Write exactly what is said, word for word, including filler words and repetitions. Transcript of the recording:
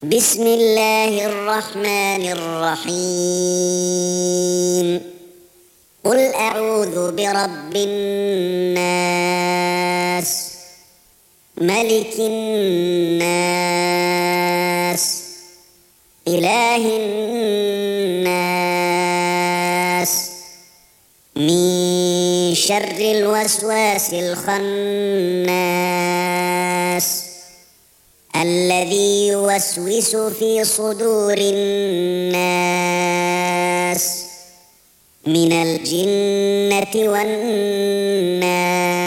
بسم الله الرحمن الرحيم قل أعوذ برب الناس ملك الناس إله الناس من شر الوسواس الخناس الذي يوسوس في صدور الناس من الجنة والناس.